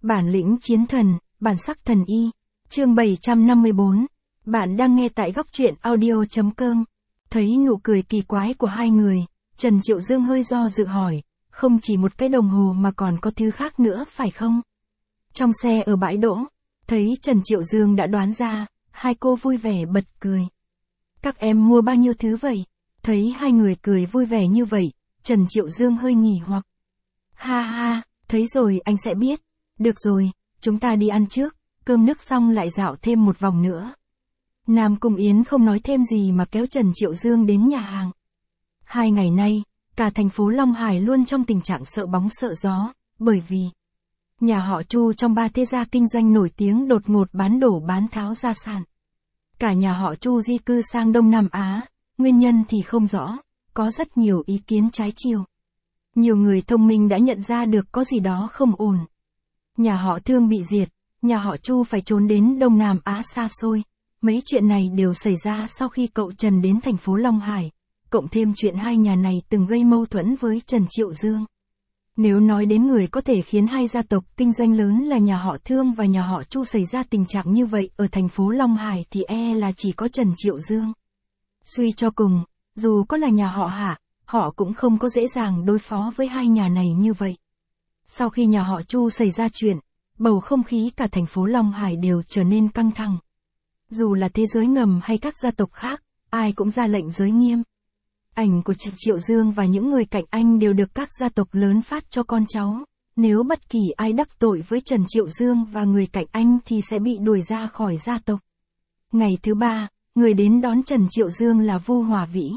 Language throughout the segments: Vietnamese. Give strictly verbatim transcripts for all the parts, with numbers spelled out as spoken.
Bản lĩnh chiến thần, bản sắc thần y. Chương bảy trăm năm mươi bốn. Bạn đang nghe tại góc truyện audio chấm com. Thấy nụ cười kỳ quái của hai người, Trần Triệu Dương hơi do dự hỏi, không chỉ một cái đồng hồ mà còn có thứ khác nữa phải không? Trong xe ở bãi đỗ, thấy Trần Triệu Dương đã đoán ra, hai cô vui vẻ bật cười. Các em mua bao nhiêu thứ vậy? Thấy hai người cười vui vẻ như vậy, Trần Triệu Dương hơi nghỉ hoặc. Ha ha, thấy rồi anh sẽ biết. Được rồi, chúng ta đi ăn trước, cơm nước xong lại dạo thêm một vòng nữa. Nam Cung Yến không nói thêm gì mà kéo Trần Triệu Dương đến nhà hàng. Hai ngày nay, cả thành phố Long Hải luôn trong tình trạng sợ bóng sợ gió, bởi vì nhà họ Chu trong ba thế gia kinh doanh nổi tiếng đột ngột bán đổ bán tháo gia sản. Cả nhà họ Chu di cư sang Đông Nam Á, nguyên nhân thì không rõ, có rất nhiều ý kiến trái chiều. Nhiều người thông minh đã nhận ra được có gì đó không ổn. Nhà họ Thương bị diệt, nhà họ Chu phải trốn đến Đông Nam Á xa xôi. Mấy chuyện này đều xảy ra sau khi cậu Trần đến thành phố Long Hải, cộng thêm chuyện hai nhà này từng gây mâu thuẫn với Trần Triệu Dương. Nếu nói đến người có thể khiến hai gia tộc kinh doanh lớn là nhà họ Thương và nhà họ Chu xảy ra tình trạng như vậy ở thành phố Long Hải thì e là chỉ có Trần Triệu Dương. Suy cho cùng, dù có là nhà họ Hạ, họ cũng không có dễ dàng đối phó với hai nhà này như vậy. Sau khi nhà họ Chu xảy ra chuyện, bầu không khí cả thành phố Long Hải đều trở nên căng thẳng. Dù là thế giới ngầm hay các gia tộc khác, ai cũng ra lệnh giới nghiêm. Ảnh của Trần Triệu Dương và những người cạnh anh đều được các gia tộc lớn phát cho con cháu. Nếu bất kỳ ai đắc tội với Trần Triệu Dương và người cạnh anh thì sẽ bị đuổi ra khỏi gia tộc. Ngày thứ ba, người đến đón Trần Triệu Dương là Vu Hòa Vĩ.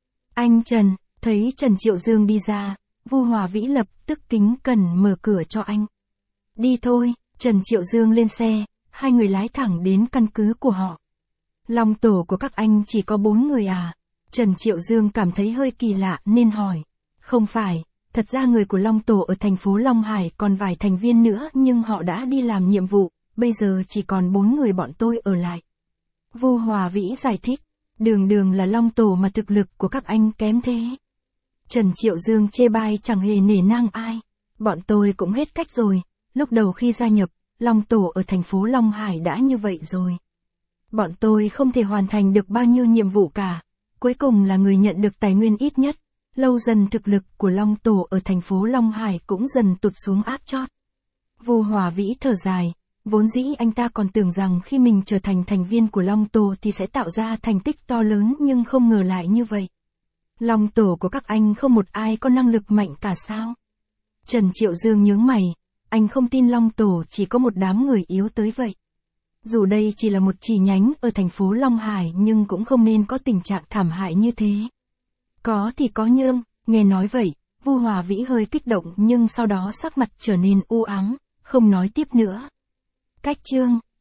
Anh Trần, thấy Trần Triệu Dương đi ra, Vu Hòa Vĩ lập tức kính cẩn mở cửa cho anh. Đi thôi, Trần Triệu Dương lên xe, hai người lái thẳng đến căn cứ của họ. Long tổ của các anh chỉ có bốn người à? Trần Triệu Dương cảm thấy hơi kỳ lạ nên hỏi. Không phải, thật ra người của Long tổ ở thành phố Long Hải còn vài thành viên nữa nhưng họ đã đi làm nhiệm vụ, bây giờ chỉ còn bốn người bọn tôi ở lại. Vu Hòa Vĩ giải thích, đường đường là Long tổ mà thực lực của các anh kém thế. Trần Triệu Dương chê bai chẳng hề nể nang ai. Bọn tôi cũng hết cách rồi, lúc đầu khi gia nhập, Long tổ ở thành phố Long Hải đã như vậy rồi. Bọn tôi không thể hoàn thành được bao nhiêu nhiệm vụ cả. Cuối cùng là người nhận được tài nguyên ít nhất. Lâu dần thực lực của Long tổ ở thành phố Long Hải cũng dần tụt xuống áp chót. Vu Hòa Vĩ thở dài. Vốn dĩ anh ta còn tưởng rằng khi mình trở thành thành viên của Long tổ thì sẽ tạo ra thành tích to lớn nhưng không ngờ lại như vậy. Long tổ của các anh không một ai có năng lực mạnh cả sao? Trần Triệu Dương nhướng mày. Anh không tin Long tổ chỉ có một đám người yếu tới vậy. Dù đây chỉ là một chi nhánh ở thành phố Long Hải nhưng cũng không nên có tình trạng thảm hại như thế. Có thì có nhưng, nghe nói vậy, Vu Hòa Vĩ hơi kích động nhưng sau đó sắc mặt trở nên u ám, không nói tiếp nữa. Cách chương